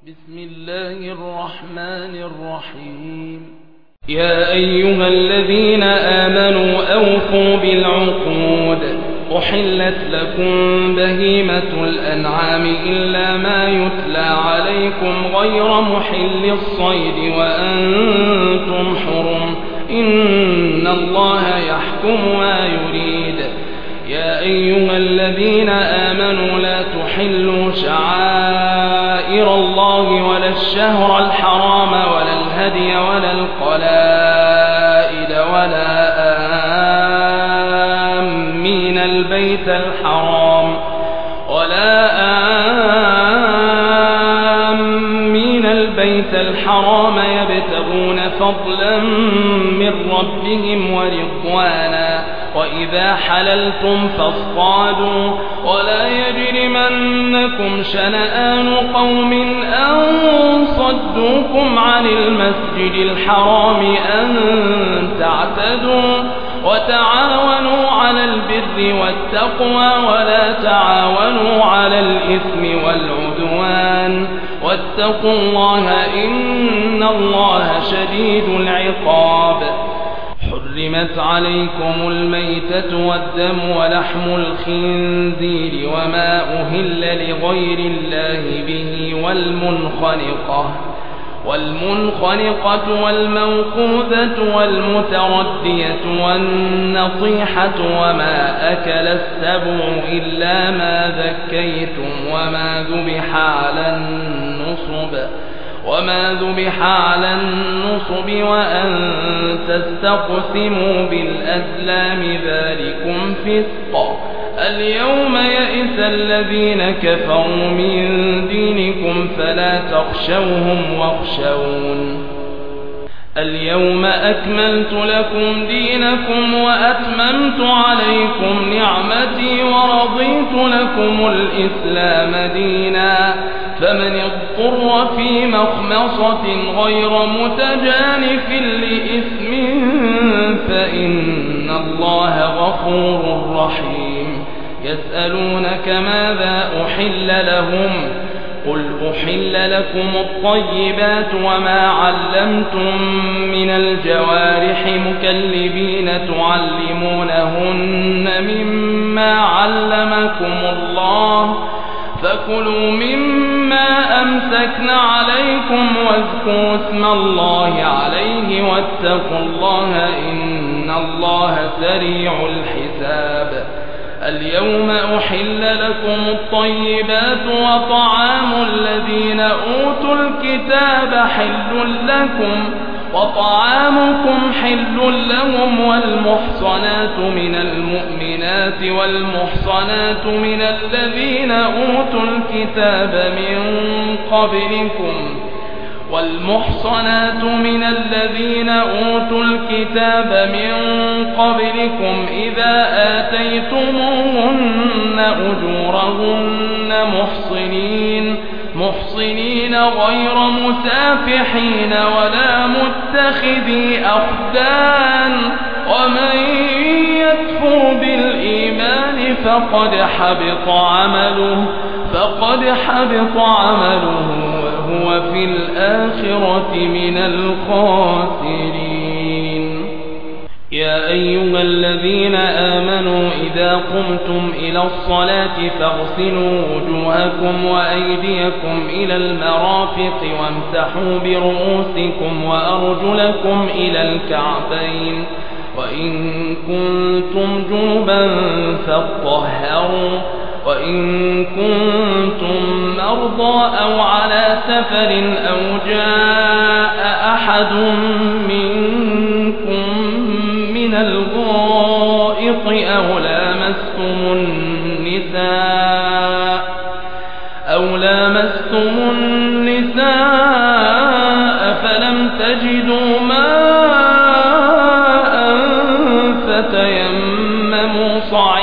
بسم الله الرحمن الرحيم. يا أيها الذين آمنوا أوفوا بالعقود. أحلت لكم بهيمة الأنعام إلا ما يتلى عليكم غير محل الصيد وأنتم حرم، إن الله يحكم ما يريد. يا أيها الذين آمنوا لا تحلوا شعائر الله ولا الشهر الحرام ولا الهدي ولا القلائد ولا آمين البيت الحرام يبتغون فضلا من ربهم ورضوانا، وإذا حللتم فاصطادوا، ولا يجرمنكم شنآن قوم أن صدوكم عن المسجد الحرام أن تعتدوا، وتعاونوا على البر والتقوى ولا تعاونوا على الإثم والعدوان، واتقوا الله إن الله شديد العقاب. حرمت عليكم الميتة والدم ولحم الخنزير وما أهل لغير الله به والمنخنقة والموقوذة والمتردية والنطيحة وما أكل السبع إلا ما ذكيتم وما ذبح على النصب وأن تستقسموا بالأزلام ذلكم فسق. اليوم يئس الذين كفروا من دينكم فلا تخشوهم واخشون. اليوم أكملت لكم دينكم وأتممت عليكم نعمتي ورضيت لكم الإسلام دينا، فمن اضطر في مخمصة غير متجانف لإثم فإن الله غفور رحيم. يسألونك ماذا أحل لهم؟ قل أحل لكم الطيبات وما علمتم من الجوارح مكلبين تعلمونهن مما علمكم الله، فكلوا مما أمسكن عليكم واذكروا اسم الله عليه واتقوا الله إن الله سريع الحساب. اليوم أحل لكم الطيبات وطعام الذين أوتوا الكتاب حل لكم وطعامكم حل لهم، والمحصنات من المؤمنات والمحصنات من الذين أوتوا الكتاب من قبلكم إذا آتيتموهن أجورهن محصنين غير مسافحين ولا متخذي أخدان، ومن يكفر بالإيمان فقد حبط عمله وهو في الآخرة من الخاسرين. يا أيها الذين آمنوا إذا قمتم إلى الصلاة فاغسلوا وجوهكم وأيديكم إلى المرافق وامسحوا برؤوسكم وأرجلكم إلى الكعبين، وإن كنتم جنبا فاطهروا، وإن كنتم مرضى أو على سفر أو جاء أحد منكم من الغائط أو لامستم النساء فلم تجدوا ماء فتيمموا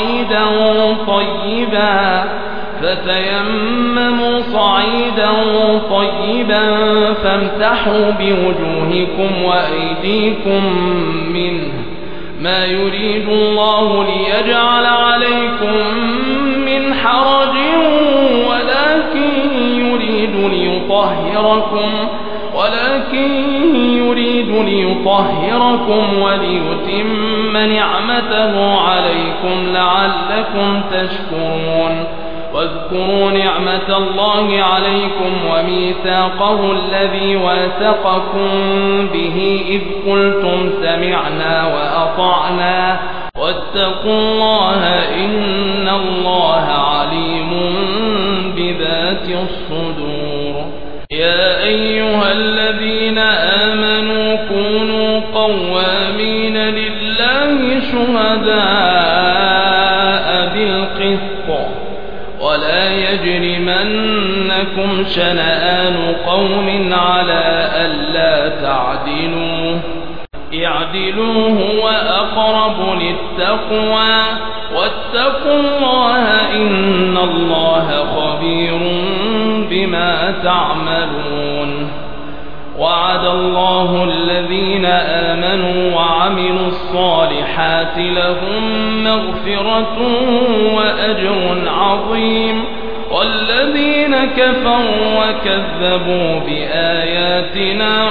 صعيدا طيبا فامسحوا بوجوهكم وأيديكم منه، ما يريد الله ليجعل عليكم من حرج ولكن يريد يريد ليطهركم وليتم نعمته عليكم لعلكم تشكرون واذكروا نعمة الله عليكم وميثاقه الذي واثقكم به إذ قلتم سمعنا وأطعنا واتقوا الله إن الله عليم بذات الصدور. يا أيها الذين آمنوا كونوا قوامين لله شهداء بالقسط ولا يجرمنكم شنآن قوم على ألا تعدلوا اعدلوا هو أقرب للتقوى واتقوا الله إن الله خبير بما تعملون. وعد الله الذين آمنوا وعملوا الصالحات لهم مغفرة وأجر عظيم والذين كفروا وكذبوا بآياتنا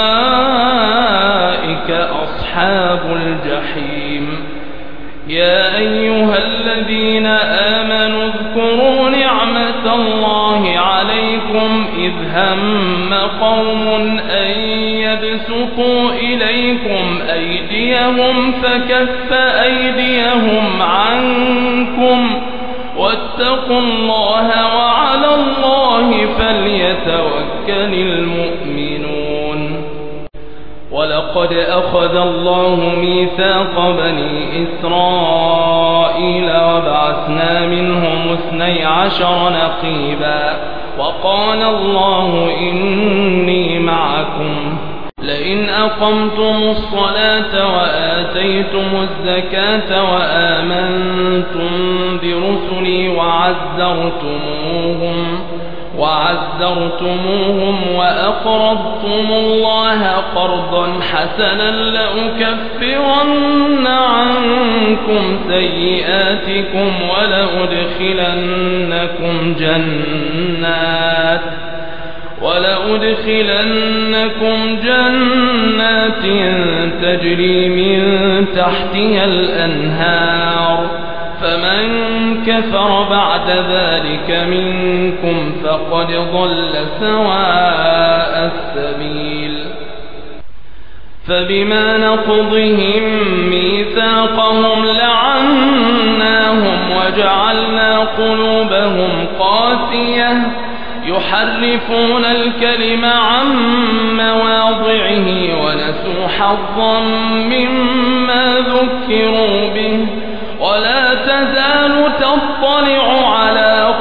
أولئك أصحاب الجحيم. يا أيها الذين آمنوا اذكروا نعمة الله عليكم إذ هم قوم أن يبسطوا إليكم أيديهم فكف أيديهم عنكم واتقوا الله وعلى الله فليتوكل المؤمنون. ولقد أخذ الله ميثاق بني إسرائيل وبعثنا منهم 12 نقيبا وقال الله إني معكم لئن أقمتم الصلاة وآتيتم الزكاة وآمنتم برسلي وعزرتموهم وأقرضتم الله قرضا حسنا لأكفرن عنكم سيئاتكم ولأدخلنكم جنات تجري من تحتها الأنهار فمن كفر بعد ذلك منكم فقد ضل سواء السبيل. فبما نقضهم ميثاقهم لعناهم وجعلنا قلوبهم قاسية يحرفون الكلم عن مواضعه ونسوا حظا مما ذكروا به ولا تزال تطلع على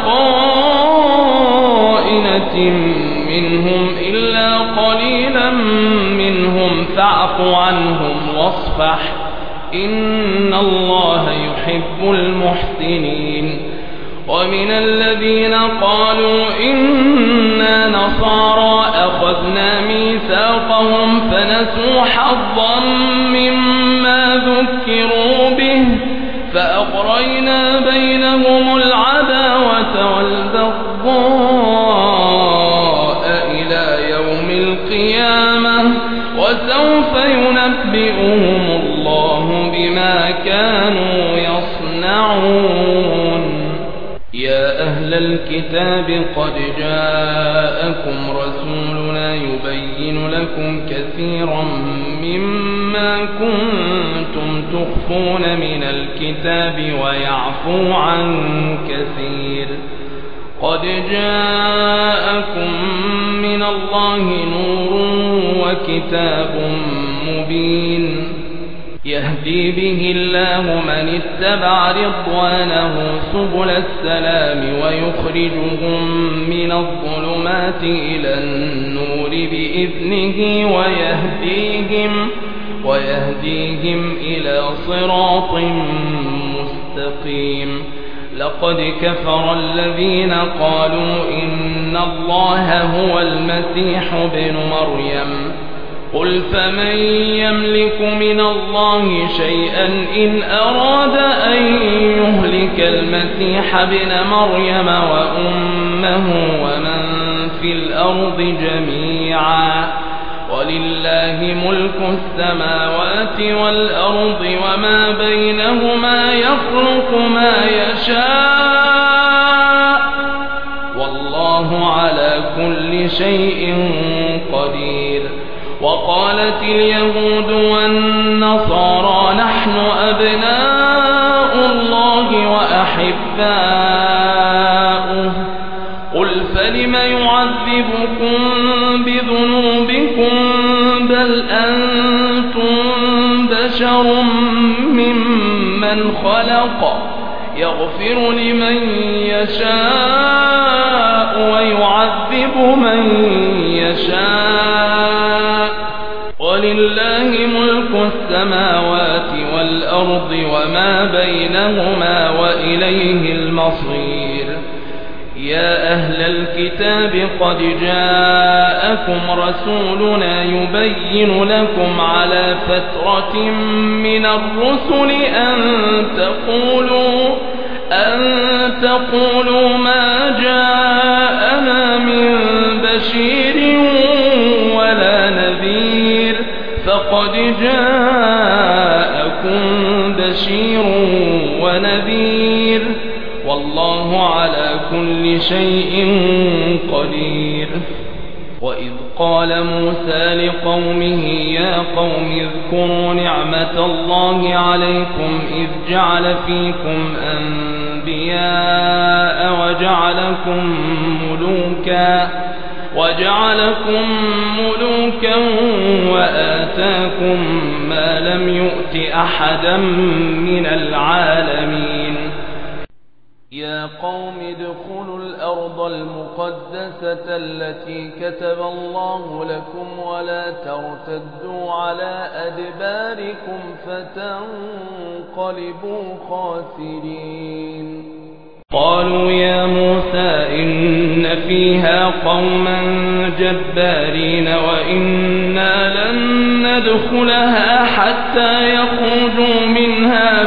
خائنة منهم إلا قليلا منهم فاعف عنهم واصفح إن الله يحب المحسنين. ومن الذين قالوا إنا نصارى أخذنا ميثاقهم فنسوا حظا مما ذكروا به فأغرينا بينهم العداوة والبغضاء إلى يوم القيامة وسوف ينبئهم الله بما كانوا يصنعون. يا أهل الكتاب قد جاءكم رسولنا يبين لكم كثيرا مما كنتم تخفون من الكتاب ويعفو عن كثير. قد جاءكم من الله نور وكتاب مبين يهدي به الله من اتبع رضوانه سبل السلام ويخرجهم من الظلمات إلى النور بإذنه ويهديهم إلى صراط مستقيم. لقد كفر الذين قالوا إن الله هو المسيح ابن مريم قل فمن يملك من الله شيئا إن أراد أن يهلك المسيح ابن مريم وأمه ومن في الأرض جميعا ولله ملك السماوات والأرض وما بينهما يخلق ما يشاء والله على كل شيء قدير. وقالت اليهود والنصارى نحن أبناء الله وأحباؤه قل فلم يعذبكم بذنوبكم بل أنتم بشر ممن خلق يغفر لمن يشاء ويعذب من يشاء ولله ملك السماوات والأرض وما بينهما وإليه المصير. يا أهل الكتاب قد جاءكم رسولنا يبين لكم على فترة من الرسل أن تقولوا ما جاءنا من بشير ولا نذير فقد جاءكم بشير ونذير والله على كل شيء قدير. وإذ قال موسى لقومه يا قوم اذكروا نعمة الله عليكم إذ جعل فيكم أنبياء وجعلكم ملوكا وآتاكم ما لم يؤت أحدا من العالمين. يا قوم ادخلوا الأرض المقدسة التي كتب الله لكم ولا ترتدوا على أدباركم فتنقلبوا خاسرين. قالوا يا موسى إن فيها قوما جبارين وإنا لن ندخلها حتى يخرجوا منها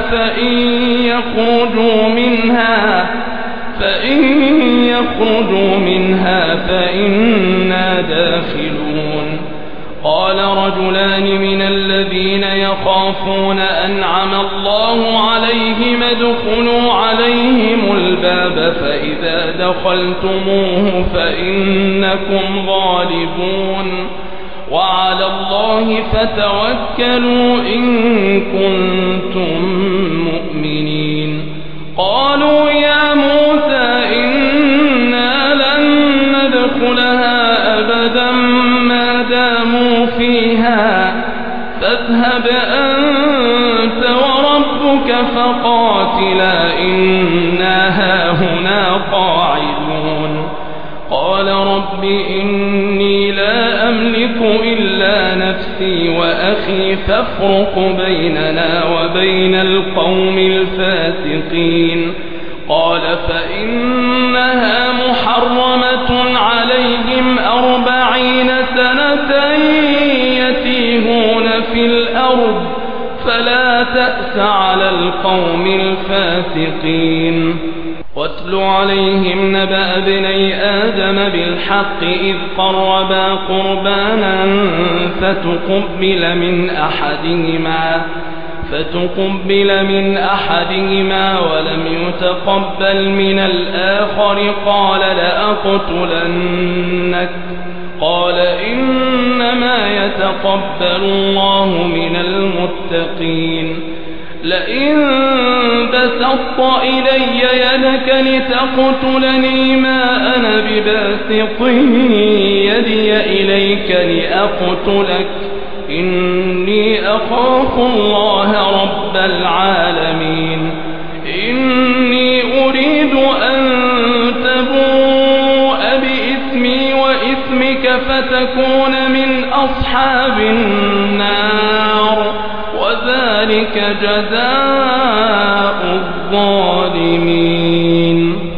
فإن يخرجوا منها فإنا داخلون. قال رجلان من الذين يخافون أنعم الله عليهم ادخلوا عليهم الباب فإذا دخلتموه فإنكم غالبون وعلى الله فتوكلوا إن كنتم مؤمنين. قالوا يا موسى إنا لن ندخلها أبدا ما داموا فيها فاذهب أنت وربك فقاتلا إنا هاهنا قاعدون. قال رب إني لا أملك إلا نفسي وأخي فافرق بيننا وبين القوم الفاسقين. قال فإنها محرمة عليهم 40 سنة يتيهون في الأرض فلا تأس على القوم الفاسقين. واتل عليهم نبأ ابني آدم بالحق إذ قربا قربانا فتقبل من أحدهما ولم يتقبل من الآخر قال لأقتلنك. قال إنما يتقبل الله من المتقين. لئن بسطت إلي يدك لتقتلني ما أنا بباسط يدي إليك لأقتلك إني أخاف الله رب العالمين. إني أريد أن تبوء بإثمي وإثمك فتكون من أصحاب النار وذلك جزاء الظالمين.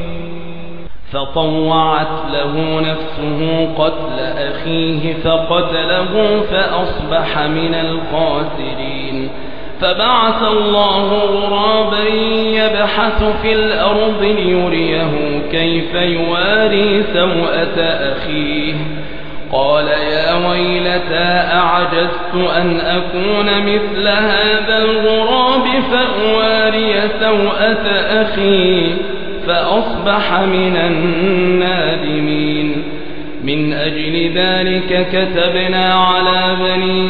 فطوعت له نفسه قتل أخيه فقتله فأصبح من الخاسرين. فبعث الله غرابا يبحث في الأرض ليريه كيف يواري سوءة أخيه قال يا ويلتى أعجزت أن أكون مثل هذا الغراب فأواري سوءة أخي فأصبح من النادمين. من أجل ذلك كتبنا على بني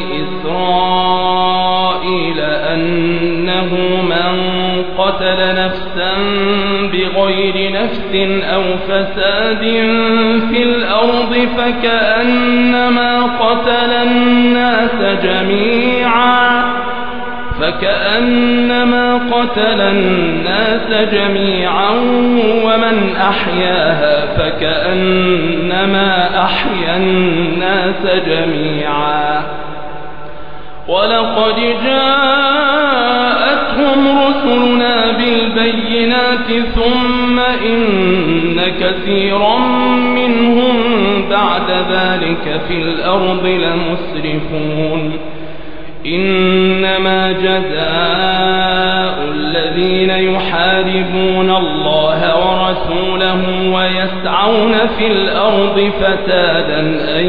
إسرائيل أنه من قتل نفسا بغير نفس أو فساد في الأرض فكأنما قتل الناس جميعا ومن أحياها فكأنما أحيا الناس جميعا. ولقد جاءتهم رسلنا بالبينات ثم إن كثيرا منهم بعد ذلك في الأرض لمسرفون. إنما جزاء الذين يحاربون الله ورسوله ويسعون في الأرض فسادا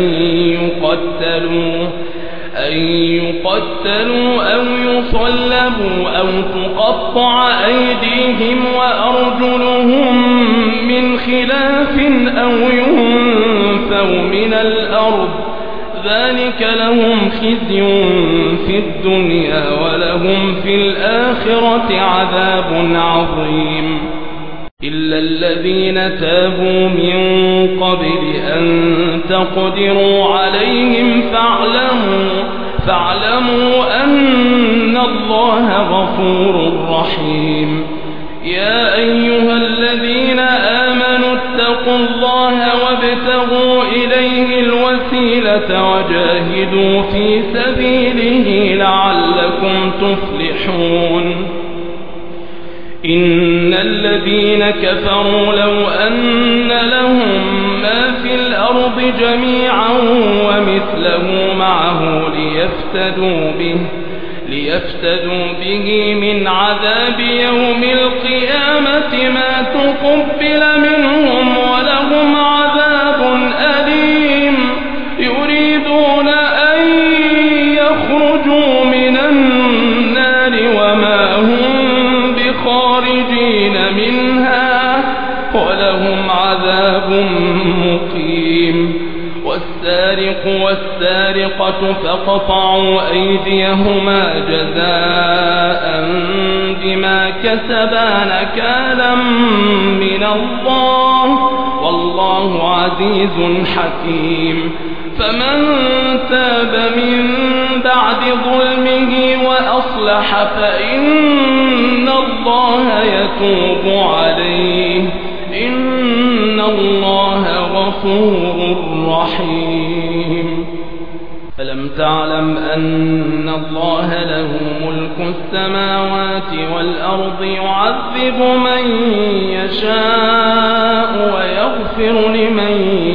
أن يقتلوا أو يصلبوا أو تقطع أيديهم وأرجلهم من خلاف أو ينفوا من الأرض ذلك لهم خزي في الدنيا ولهم في الآخرة عذاب عظيم. إلا الذين تابوا من قبل أن تقدروا عليهم فاعلموا أن الله غفور رحيم. يا أيها الذين آمنوا اتقوا الله وابتغوا إليه الوسيلة وجاهدوا في سبيله لعلكم تفلحون. إن الذين كفروا لو أن لهم ما في الأرض جميعا ومثله معه ليفتدوا به من عذاب يوم القيامة ما تقبل منهم ولهم عذاب أليم. يريدون أن يخرجوا من النار وما هم بخارجين منها ولهم عذاب مقيم. والسارق والسارقة فاقطعوا أيديهما جزاء بما كسبا نكالا من الله والله عزيز حكيم. فمن تاب من بعد ظلمه وأصلح فإن الله يتوب عليه إن الله غفور رحيم. ألم تعلم أن الله له ملك السماوات والأرض يعذب من يشاء ويغفر لمن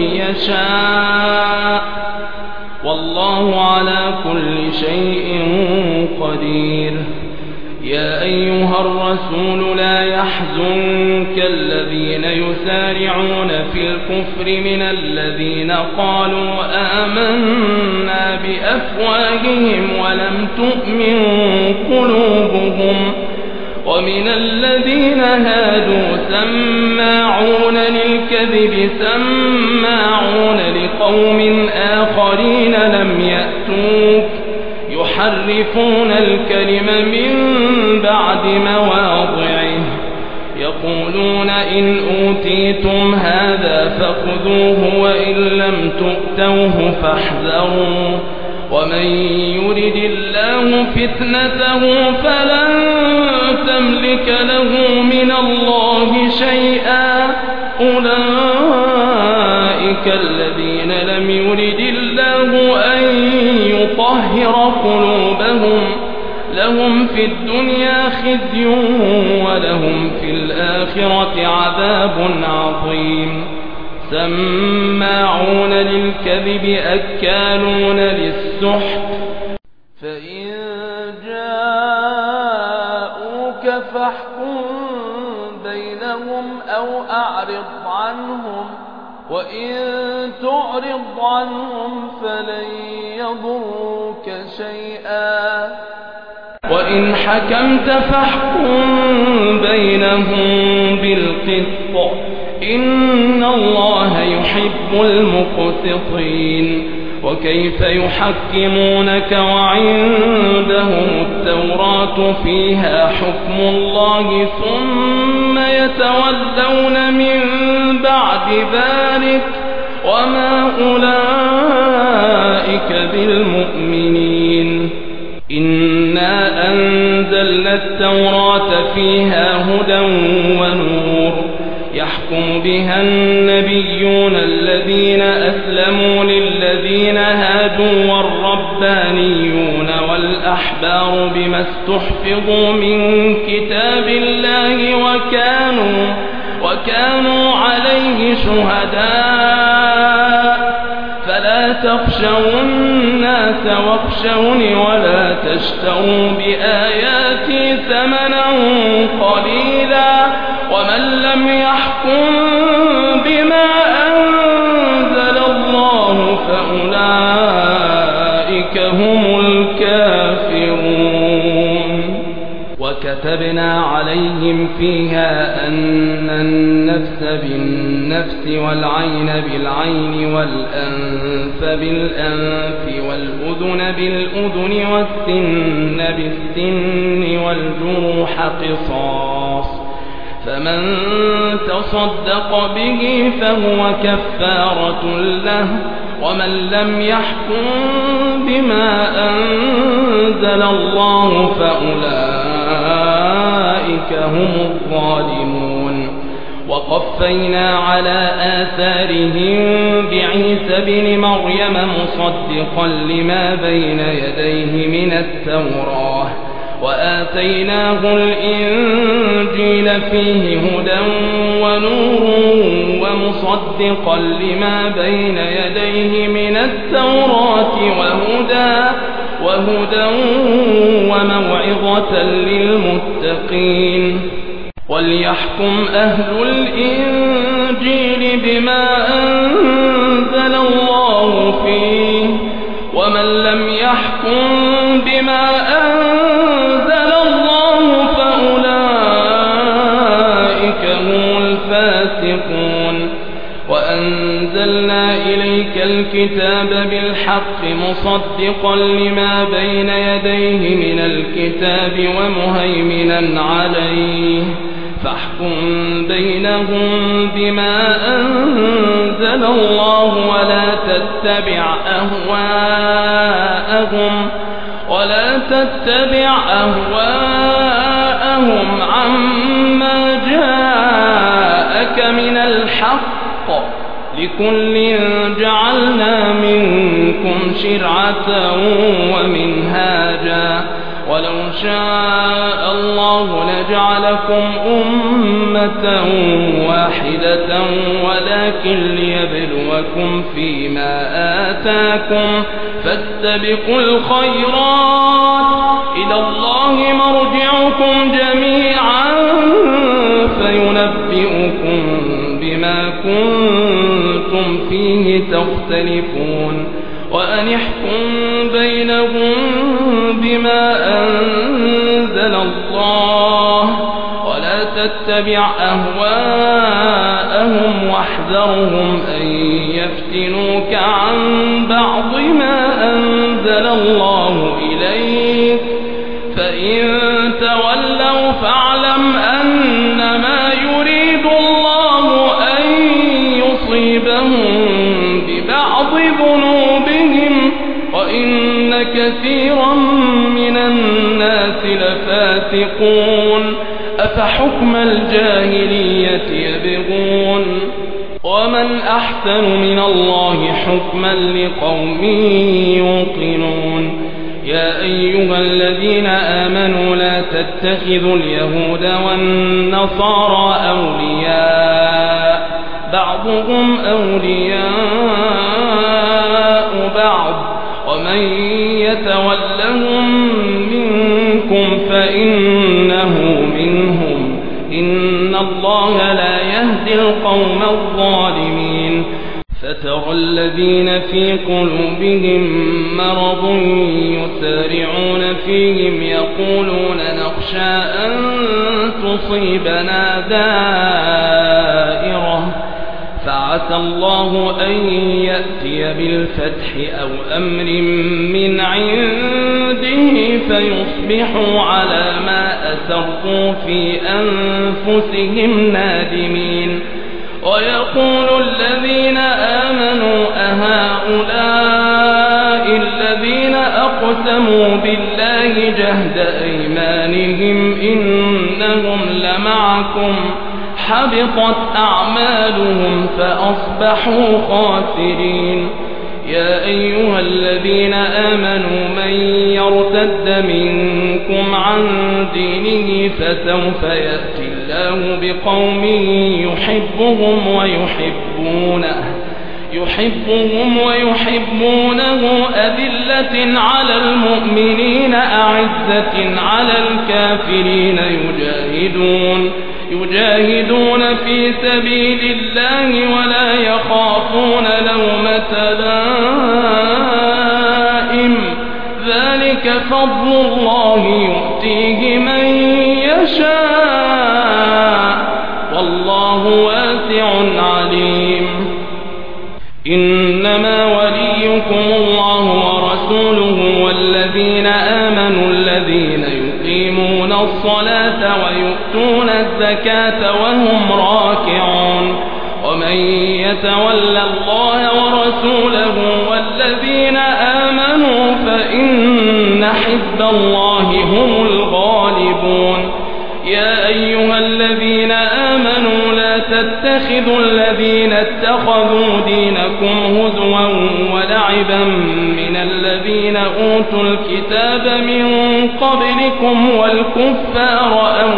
يشاء والله على كل شيء قدير. يا أيها الرسول لا يحزنك الذين يسارعون في الكفر من الذين قالوا آمنا بأفواههم ولم تؤمن قلوبهم ومن الذين هادوا سماعون للكذب سماعون لقوم آخرين لم يأتوك يحرفون الكلم من بعد مواضعه يقولون إن أوتيتم هذا فخذوه وإن لم تؤتوه فاحذروا ومن يرد الله فتنته فلن تملك له من الله شيئا أولئك الذين لم يرد الله أن يطهر قلوبهم لهم في الدنيا خزي ولهم في الآخرة عذاب عظيم. سماعون للكذب أكالون للسحت فإن جاءوا وإن تعرض عنهم فلن يضروك شيئا وإن حكمت فاحكم بينهم بالقسط إن الله يحب المقسطين وكيف يحكمونك وعندهم التوراة فيها حكم الله ثم يتولون من بعد ذلك وما أولئك بالمؤمنين إنا أنزلنا التوراة فيها هدى ونور يحكم بها النبيون الذين أسلموا للذين هادوا والربانيون والأحبار بما استحفظوا من كتاب الله وكانوا عليه شهداء فلا تخشوا الناس واخشوني ولا تشتروا بآياتي ثمنا قليلا ومن لم يحكم بما أنزل الله فأولئك هم الكافرون وكتبنا عليهم فيها أن النفس بالنفس والعين بالعين والأنف بالأنف والأذن بالأذن والسن بالسن والجروح قصاص فمن تصدق به فهو كفارة له ومن لم يحكم بما أنزل الله فأولئك هم الظالمون وقفينا على آثارهم بعيسى بن مريم مصدقا لما بين يديه من التوراة وآتيناه الإنجيل فيه هدى ونور ومصدقا لما بين يديه من التوراة وهدى وموعظة للمتقين وليحكم أهل الإنجيل بما أنزل الله فيه ومن لم يحكم بما أنزل الله فأولئك هم الفاسقون وأنزلنا إليك الكتاب بالحق مصدقا لما بين يديه من الكتاب ومهيمنا عليه فاحكم بينهم بما أنزل الله ولا تتبع أهواءهم عما جاءك من الحق لكل جعلنا منكم شرعة ومنهاجا ولو شاء الله لجعلكم أمة واحدة ولكن ليبلوكم فيما آتاكم فاستبقوا الخيرات إلى الله مرجعكم جميعا فينبئكم بما كنتم فيه تختلفون وأن احكم بينهم بما أنزل الله ولا تتبع أهواءهم واحذرهم أن يفتنوك عن بعض ما أنزل الله إليك فإن تولوا فاعلم أنما يريد الله أن يصيبهم ببعض ذنوبهم وإن كثيرا من الناس لفاسقون أفحكم الجاهلية يبغون ومن أحسن من الله حكما لقوم يوقنون يا أيها الذين آمنوا لا تتخذوا اليهود والنصارى أولياء بعضهم أولياء بعض ومن يتولهم منكم فإنه منهم إن الله لا يهدي القوم الظالمين وترى الذين في قلوبهم مرض يسارعون فيهم يقولون نخشى أن تصيبنا دائرة فعسى الله أن يأتي بالفتح أو أمر من عنده فيصبحوا على ما أسروا في أنفسهم نادمين ويقول الذين آمنوا أهؤلاء الذين أقسموا بالله جهد أيمانهم إنهم لمعكم حبطت أعمالهم فأصبحوا خاسرين يا أيها الذين آمنوا من يرتد منكم عن دينه فسوف يأتي الله بقوم يحبهم ويحبونه أذلة على المؤمنين أعزة على الكافرين يجاهدون في سبيل الله ولا يخافون لومة لائم ذلك فضل الله يؤتيه من يشاء والله واسع عليم إنما وليكم الله ورسوله والذين آمنوا الذين يقيمون الصلاة ويؤتون الزكاة وهم راكعون ومن يتول الله ورسوله والذين آمنوا فإن حزب الله هم الغالبون يا أيها الذين آمنوا لا تتخذوا الذين اتخذوا دينكم هزوا ولعبا من الذين أوتوا الكتاب من قبلكم والكفار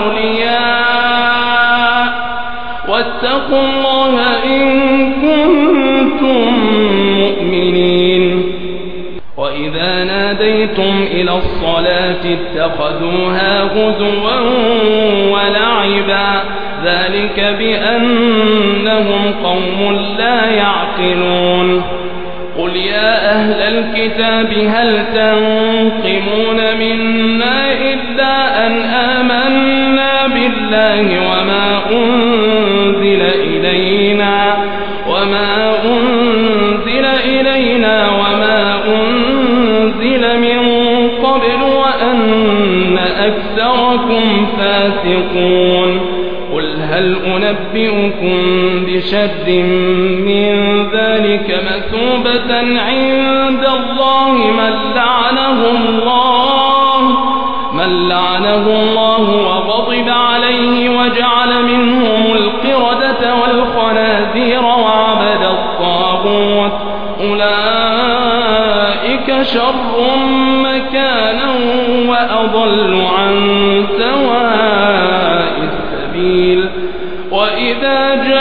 أولياء واتقوا الله إن كنتم مؤمنين وإذا ناديتم إلى الصلاة اتخذوها هزوا ولعبا ذلك بأنهم قوم لا يعقلون قل يا أهل الكتاب هل تنقمون منا إلا أن آمنا بالله وما أنزل إلينا وما أنزل من قبل وأن أكثركم فاسقون قل هل أنبئكم بشر من ذلك مثوبة عند الله من لعنه الله وغضب عليه وجعل منهم القردة والخنازير وعبد الطاغوت أولئك شر مكانا وأضل عن سواء السبيل وإذا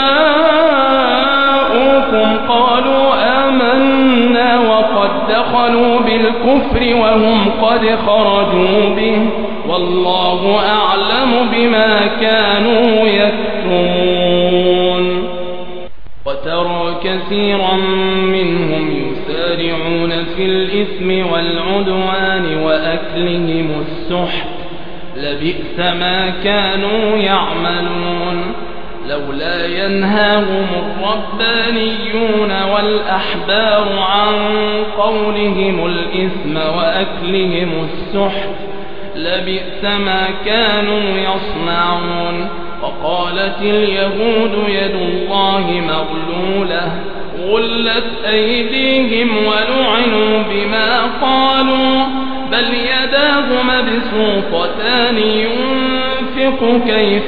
جاءوكم قالوا آمنا وقد دخلوا بالكفر وهم قد خرجوا به والله أعلم بما كانوا يكتمون وترى كثيرا منهم يسارعون في الإثم والعدوان وأكلهم السحت لبئس ما كانوا يعملون لولا ينهاهم الربانيون والأحبار عن قولهم الإثم وأكلهم السحت لبئس ما كانوا يصنعون وقالت اليهود يد الله مغلولة غلت أيديهم ولعنوا بما قالوا بل يداه مبسوطتان ينفق كيف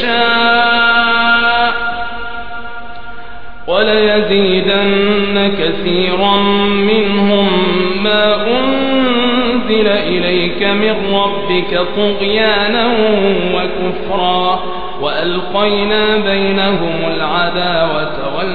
يشاء وليزيدن كثيرا منهم ما أنزل إليك من ربك طغيانا وكفرا وألقينا بينهم العداوة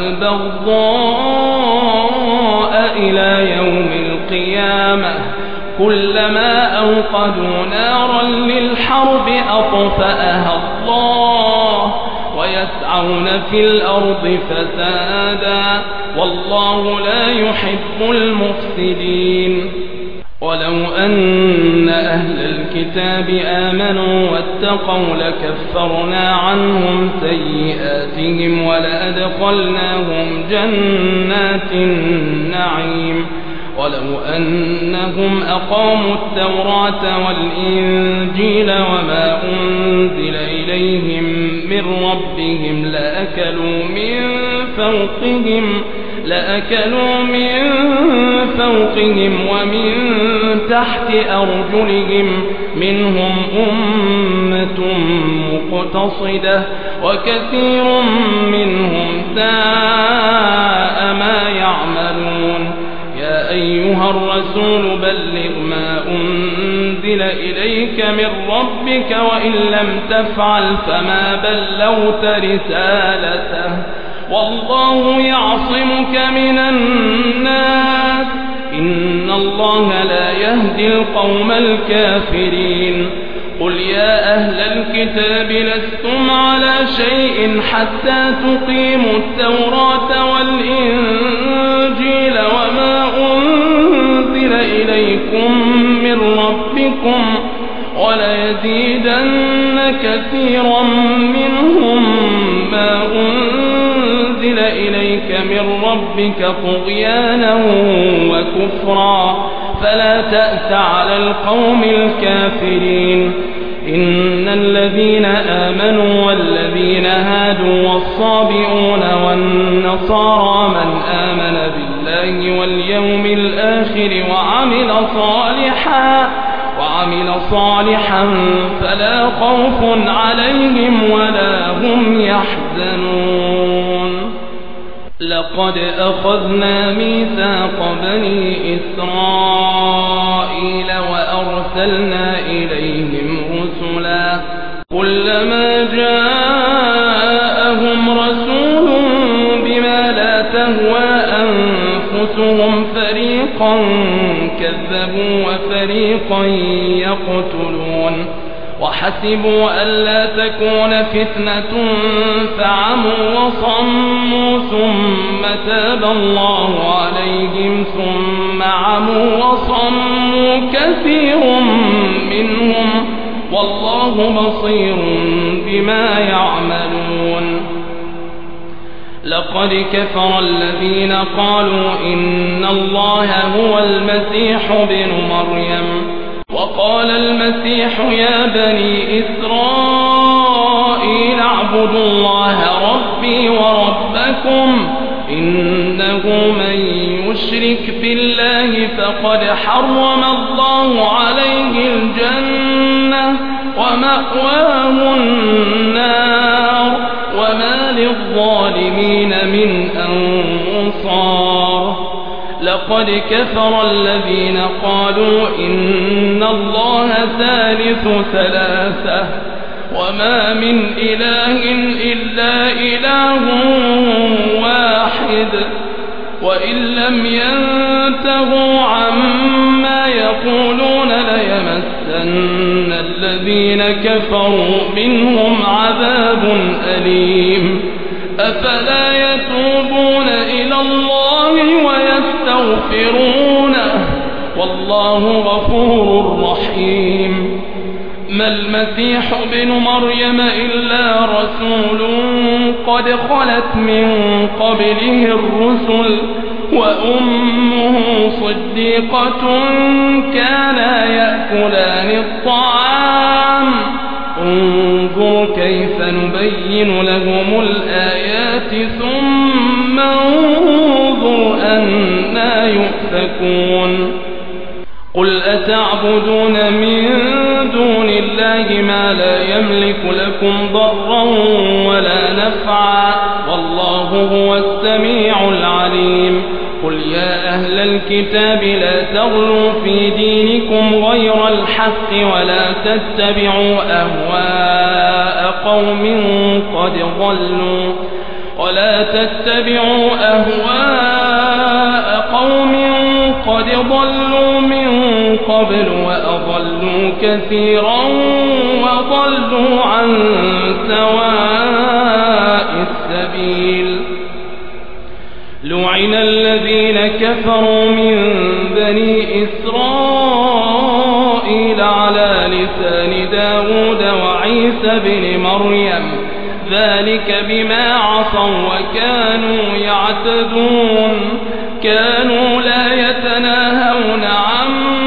والبغضاء إلى يوم القيامة كلما أوقدوا نارا للحرب أطفأها الله ويسعون في الأرض فسادا والله والله لا يحب المفسدين. ولو أن أهل الكتاب آمنوا واتقوا لكفرنا عنهم سيئاتهم ولأدخلناهم جنات النعيم. ولو أنهم أقاموا التوراة والإنجيل وما أنزل إليهم من ربهم لأكلوا من فوقهم ومن تحت أرجلهم منهم أمة مقتصدة وكثير منهم ساء ما يعملون. يا أيها الرسول بلغ ما أنزل إليك من ربك وإن لم تفعل فما بلغت رسالته والله يعصمك من الناس إن الله لا يهدي القوم الكافرين. قل يا أهل الكتاب لستم على شيء حتى تقيموا التوراة والإنجيل وما أنزل إليكم من ربكم وليزيدن كثيرا منهم ما أنزل إليك من ربك طغيانا وكفرا فلا تأس على القوم الكافرين. إن الذين آمنوا والذين هادوا والصابئون والنصارى من آمن بالله واليوم الآخر وعمل صالحا فلا خوف عليهم ولا هم يحزنون. لقد أخذنا ميثاق بني إسرائيل وأرسلنا إليهم رسلا كلما جاءهم رسول بما لا تهوى أنفسهم فريقا كذبوا وفريقا يقتلون وحسبوا ألا تكون فتنة فعموا وصموا ثم تاب الله عليهم ثم عموا وصموا كثير منهم والله بصير بما يعملون. لقد كفر الذين قالوا إن الله هو المسيح ابن مريم وقال المسيح يا بني إسرائيل اعبدوا الله ربي وربكم إنه من يشرك بالله فقد حرم الله عليه الجنة ومأواه النار وما للظالمين من أنصار. لقد كفر الذين قالوا إن الله ثالث ثلاثة وما من إله إلا إله واحد وإن لم ينتهوا عما يقولون ليمسن الذين كفروا منهم عذاب أليم. أفلا يتوبون إلى الله ويستغفرونه والله غفور رحيم. ما المسيح ابن مريم إلا رسول قد خلت من قبله الرسل وأمه صديقة كانا يأكلان الطعام انظر كيف نبين لهم الآيات ثم انظر أنى يؤفكون. قل أتعبدون من دون الله ما لا يملك لكم ضرا ولا نفعا والله هو السميع العليم. قل يا أهل الكتاب لا تغلوا في دينكم غير الحق ولا تتبعوا أهواء قوم قد ضلوا من قبل وأضلوا كثيرا وضلوا عن سواء السبيل. لعن لعن الذين كفروا من بني إسرائيل على لسان داود وعيسى بن مريم ذلك بما عصوا وكانوا يعتدون كانوا لا يتناهون عن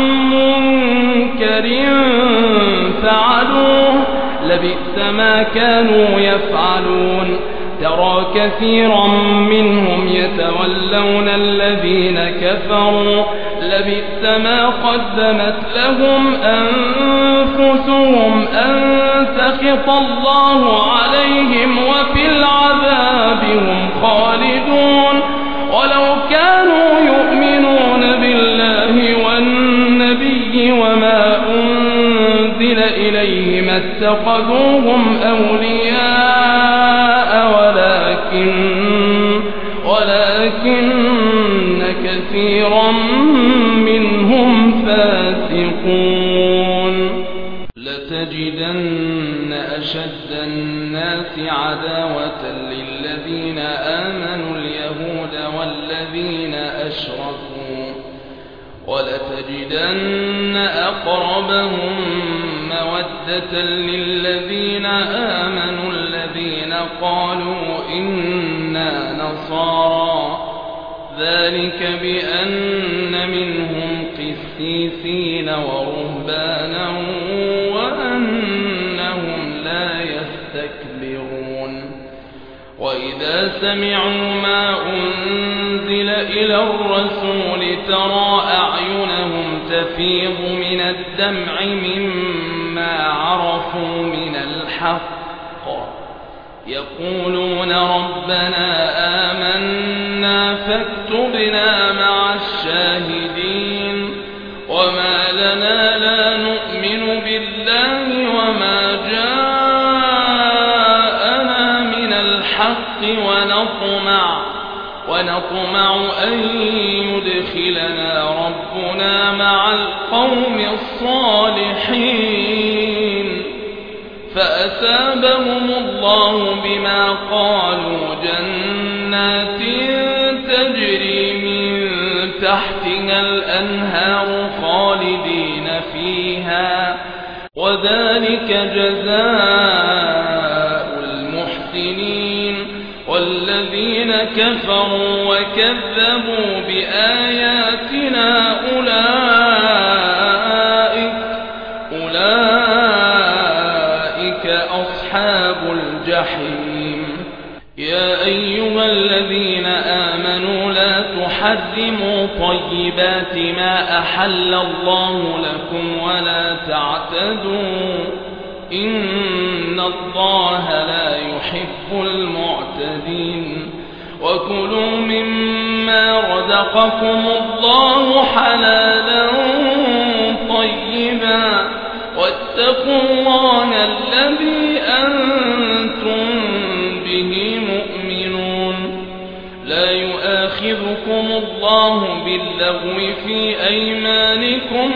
منكر فعلوه لبئس ما كانوا يفعلون ترى كثيرا منهم يتولون الذين كفروا لبئس ما قدمت لهم أنفسهم أن سخط الله عليهم وفي العذاب هم خالدون ولو كانوا يؤمنون بالله والنبي وما أنزل إليه ما اتخذوهم أولياء ولكن كثيرا منهم فاسقون لتجدن أشد الناس عداوة للذين آمنوا اليهود والذين أشركوا ولتجدن أقربهم مودة للذين آمنوا الذين قالوا إنا نصارى ذلك بأن منهم قسيسين ورهبانا وأنهم لا يستكبرون وإذا سمعوا ما أنزل إلى الرسول ترى أعينهم تفيض من الدمع مما عرفوا من الحق يقولون ربنا آمنا فاكتبنا مع الشاهدين وما لنا لا نؤمن بالله وما جاءنا من الحق ونطمع أن يدخلنا ربنا مع القوم الصالحين فأثابهم الله بما قالوا جنات تجري من تحتها الأنهار خالدين فيها وذلك جزاء المحسنين والذين كفروا وكذبوا بآياتنا أولئك أصحاب الجحيم يا أيها الذين آمنوا لا تحرموا طيبات ما أحل الله لكم ولا تعتدوا إن الله لا يحب المعتدين وكلوا مما رزقكم الله حلالا طيبا واتقوا الله الذي أنتم به مؤمنون لا يؤاخذكم الله باللغو في أيمانكم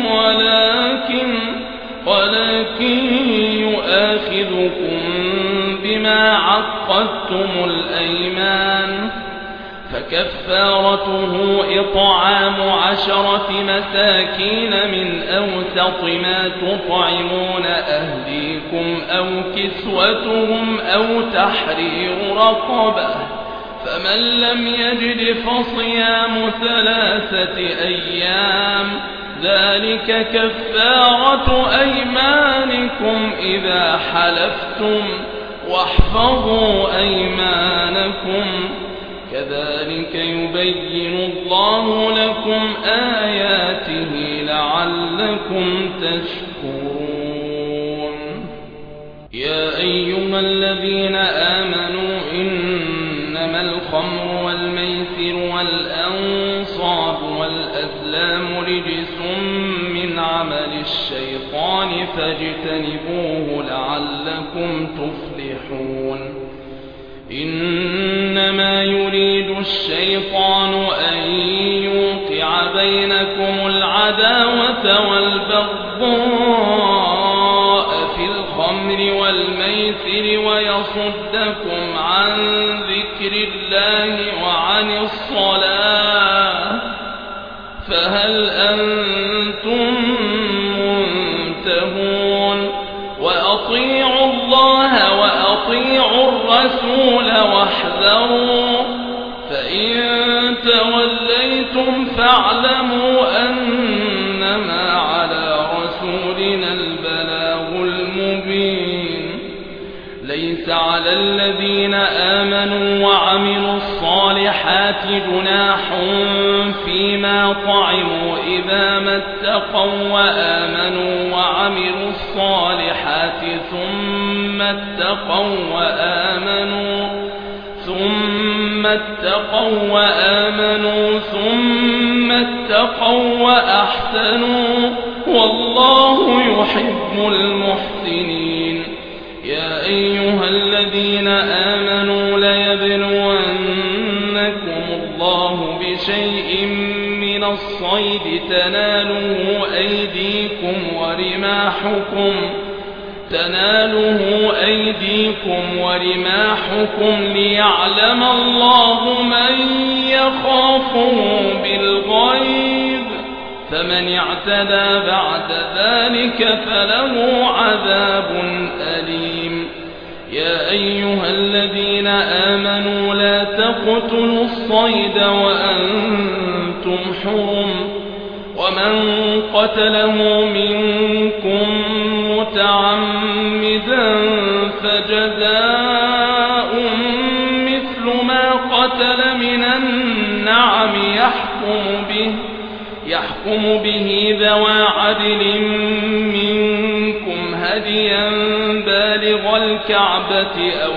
ولكن يؤاخذكم بما عقدتم الأيمان فكفارته إطعام 10 مساكين من أوسط ما تطعمون أهليكم أو كسوتهم أو تحرير رقبة فمن لم يجد فصيام 3 أيام ذلك كفارة أيمانكم إذا حلفتم واحفظوا أيمانكم كذلك يبين الله لكم آياته لعلكم تشكرون يا أيها الذين آمنوا إنما الخمر والميسر والأنصاب والأزلام رجس من عمل الشيطان فاجتنبوه لعلكم تفلحون إنما يريد الشيطان أن يوقع بينكم العداوة والبغضاء في الخمر والميسر ويصدكم عن ذكر الله وعن الصلاة أنتم منتهون وأطيعوا الله وأطيعوا الرسول واحذروا فإن توليتم فاعلموا أنما على رسولنا البلاغ المبين ليس على الذين آمنوا وعملوا الصالحات جناح فيما طعموا إذا ما اتقوا وآمنوا وعملوا الصالحات ثم اتقوا وأحسنوا والله يحب المحسنين يا أيها الذين آمنوا ليبلونكم الله بشيء من الصيد تناله أيديكم ورماحكم ليعلم الله من يخافه بالغيب فمن اعتدى بعد ذلك فله عذاب أليم يا أيها الذين آمنوا لا تقتلوا الصيد وأنتم حرم ومن قتله منكم متعمدا فجزاء مثل ما قتل من النعم يحكم به ذوى عدل منكم هديا بالغ الكعبة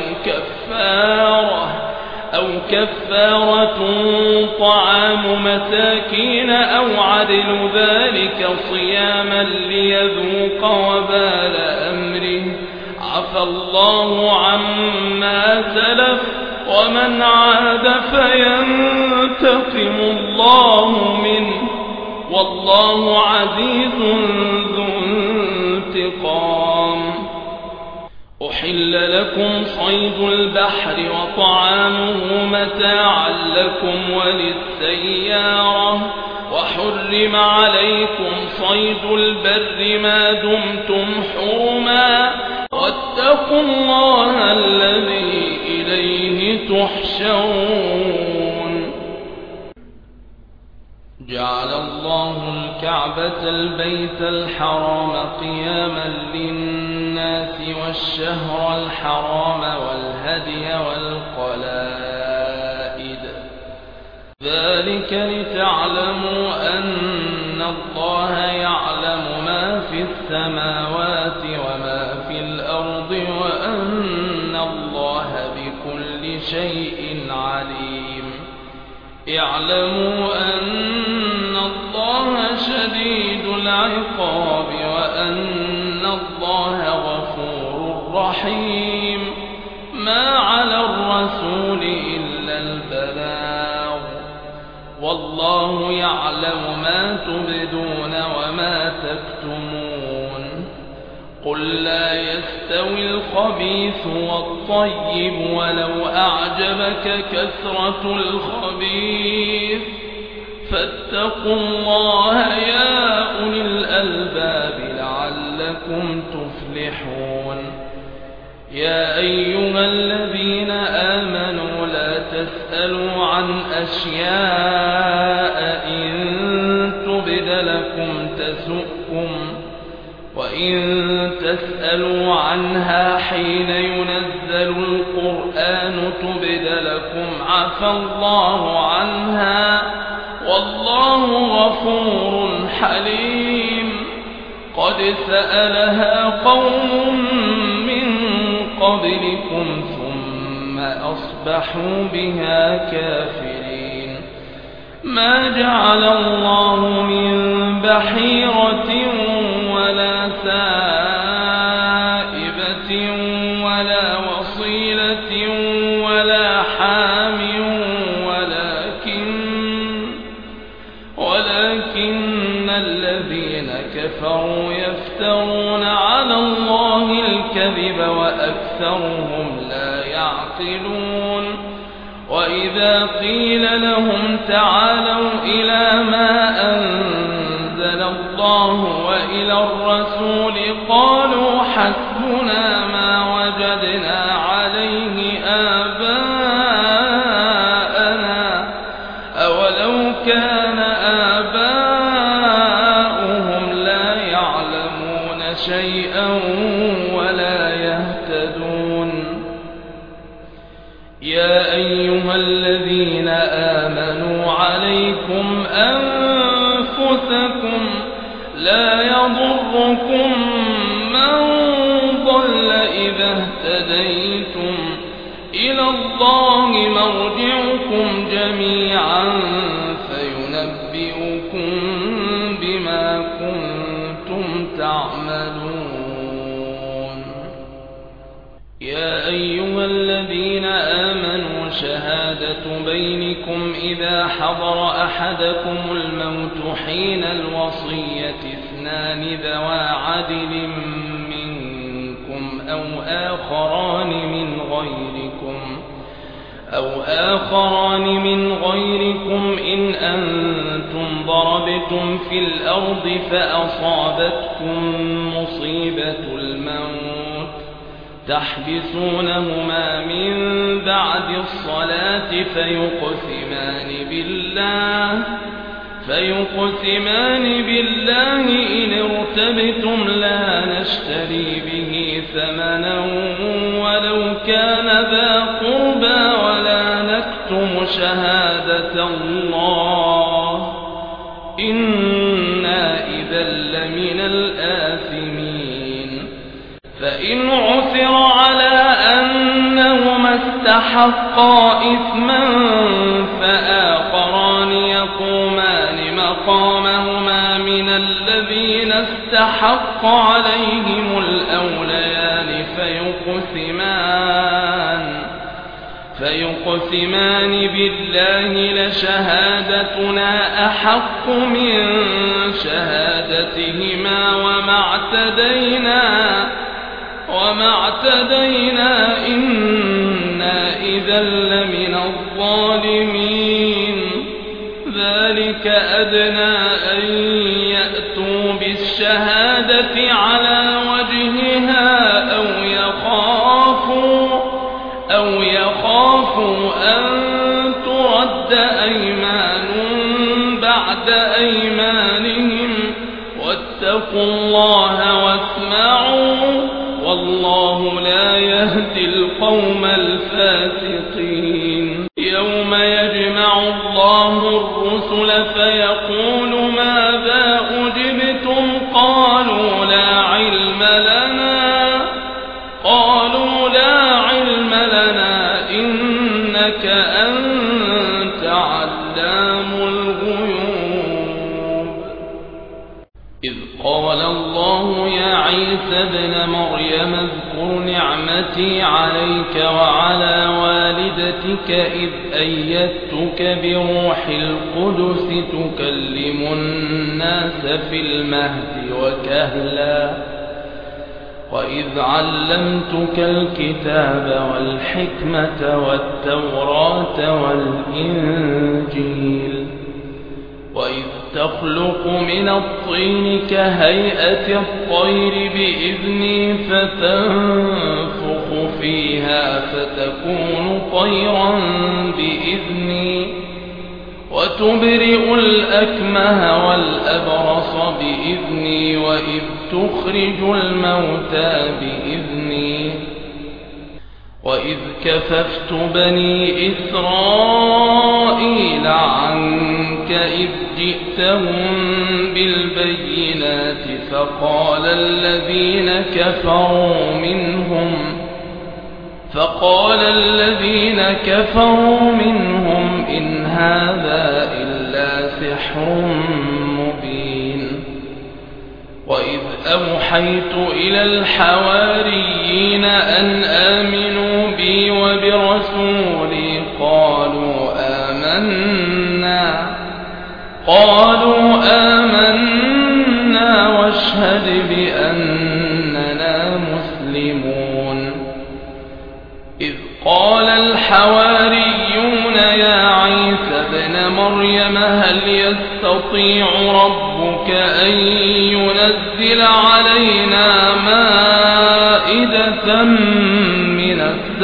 أو كفارة طعام مساكين أو عدل ذلك صياما ليذوق وبال أمره عفى الله عما سلف ومن عاد فينتقم الله منه والله عزيز ذو انتقام أحل لكم صيد البحر وطعامه متاعا لكم وللسيارة وحرم عليكم صيد البر ما دمتم حرما واتقوا الله الذي إليه تحشرون جعل الله الكعبة البيت الحرام قياما للناس والشهر الحرام والهدي والقلائد ذلك لتعلموا أن الله يعلم ما في السماوات وما في الأرض وأن الله بكل شيء عليم اعلموا أن الله شديد العقاب وأن الله غفور رحيم ما على الرسول إلا البلاغ والله يعلم ما تبدون وما تكتمون قل لا يستوي الخبيث والطيب ولو أعجبك كثرة الخبيث فاتقوا الله يا أولي الألباب لعلكم تفلحون يا أيها الذين آمنوا لا تسألوا عن أشياء إن تبد لكم تسؤكم وإن تسألوا عنها حين ينزل القرآن تبد لكم عفى الله عنها والله غفور حليم قد سألها قوم من قبلكم ثم أصبحوا بها كافرين ما جعل الله من بحيرة ولا سائبة ولا وصيلة ولا حام ولكن الذين كفروا يفترون على الله الكذب وأكثرهم لا يعقلون وإذا قيل لهم تعالوا إلى ما أنزل الله وإلى الرسول قالوا حسبنا ما وجدنا عليه آباءنا أولو كان آباؤهم لا يعلمون شيئا ولا يهتدون يا أيها الذين آمنوا عليكم أنفسكم لا يضركم من ضل إذا اهتديتم إلى الله مرجعكم جميعا فينبئكم بما كنتم تعملون يا أيها الذين آمنوا شهادة بينكم إذا حضر أحدكم الموت حين الوصية اثنان ذوى عدل منكم أو آخران من غيركم إن أنتم ضربتم في الأرض فأصابتكم مصيبة الموت تحبسونهما من بعد الصلاة فيقسمان بالله إن ارتبتم لا نشتري به ثمنا ولو كان ذا قربى ولا نكتم شهادة الله إنا إذا لمن الآثمين فإن عثر على أنهما استحقا إثما فآخران يقومان مقامهما من الذين استحق عليهم الأوليان فيقسمان بالله لشهادتنا أحق من شهادتهما وما اعتدينا إنا إذا لمن الظالمين ذلك أدنى أن يأتوا بالشهادة على وجهها أو يخافوا أن ترد أيمان بعد أيمانهم واتقوا الله واسمعوا والله لا يهدي القوم الفاسقين يوم يجمع الله الرسل فيقول ماذا أجبتم قالوا لا علم لنا إنك أنت علام الغيوب إذ قال الله يا عيسى ابن مريم اذكر نعمتي عليك وعلى والدتك إذ أيدتك بروح القدس تكلم الناس في المهد وكهلا وإذ علمتك الكتاب والحكمة والتوراة والإنجيل وإذ تخلق من الطين كهيئة الطير بإذني فتنفخ فيها فتكون طيرا بإذني وتبرئ الأكمه والأبرص بإذني وإذ تخرج الموتى بإذني وإذ كففت بني إسرائيل عنك إذ جئتهم بالبينات فقال الذين كفروا منهم إن هذا إلا سحر مبين وإذ أوحيت إلى الحواريين أن آمنوا بي وبرسولي قالوا آمنا واشهد بأننا مسلمون إذ قال الحواريون يا عيسى ابن مريم هل يستطيع ربك أن ينزل علينا مائدة من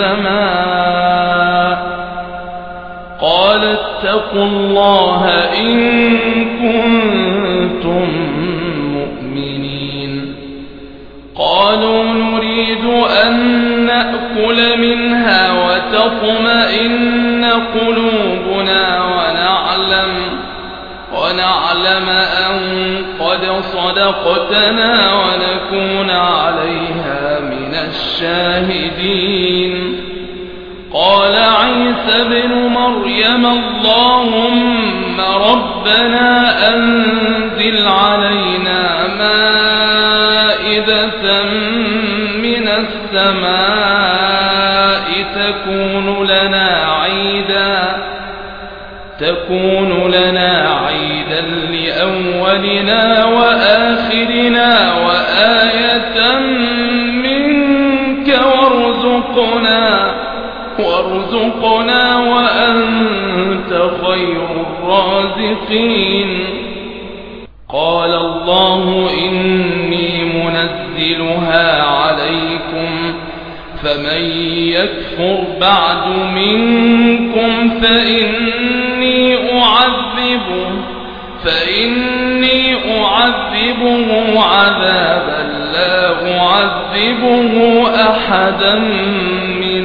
السماء قال اتقوا الله إن كنتم مؤمنين قالوا نريد أن نأكل منها وتطمئن قلوبنا ونعلم أن قد صدقتنا ونكون عليها من الشاهدين قال عيسى ابن مريم اللهم ربنا أنزل علينا مائدة من السماء تكون لنا عيدا لأولنا وآخرنا وآية منك وارزقنا وأنت خير الرازقين قال الله إني منزلها عليكم فمن يكفر بعد منكم فإني أعذبه عذابا لا أعذبه أحدا من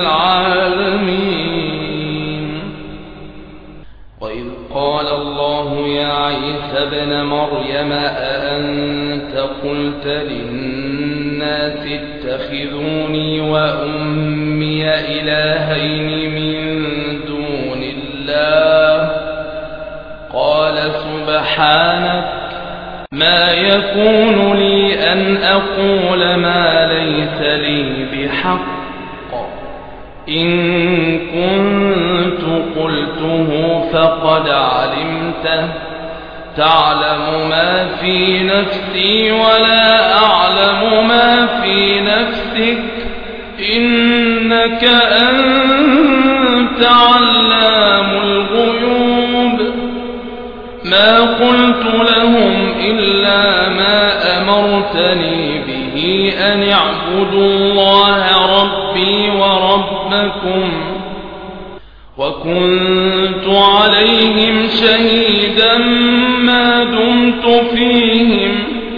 العالمين وإذ قال الله يا عيسى ابن مريم أأنت قلت للناس اتخذوني وأمي إلهين من دون الله قال سبحانك ما يكون لي أن أقول ما ليس لي بحق إن كنت قلته فقد علمته تعلم ما في نفسي ولا أعلم ما في نفسك إنك أنت علام الغيوب ما قلت لهم إلا ما أمرتني به أن اعبدوا الله ربي وربكم وكنت عليهم شهيدا ما دمت فيهم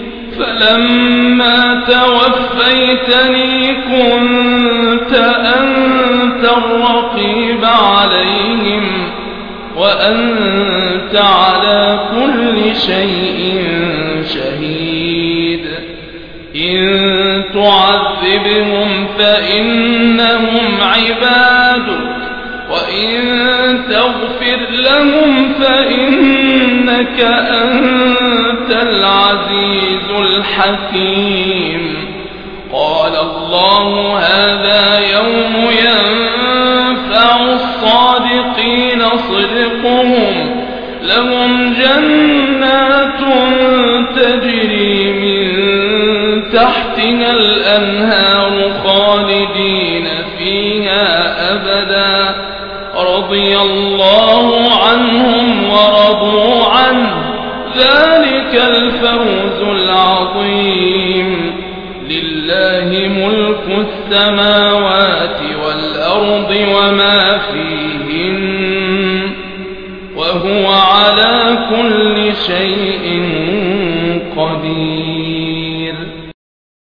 فلما توفيتني كنت أنت الرقيب عليهم وأنت على كل شيء شهيد إن تعذبهم فإنهم عبادك وإن تغفر لهم فإنك أنت العزيز الحكيم قال الله هذا يوم ينفع الصادقين صدقهم لهم جنات تجري من تحتها الأنهار خالدين فيها أبدا رضي الله عنهم ورضوا عنه ذلك الفوز العظيم لله ملك السماوات والأرض وما فيهن وهو على كل شيء قدير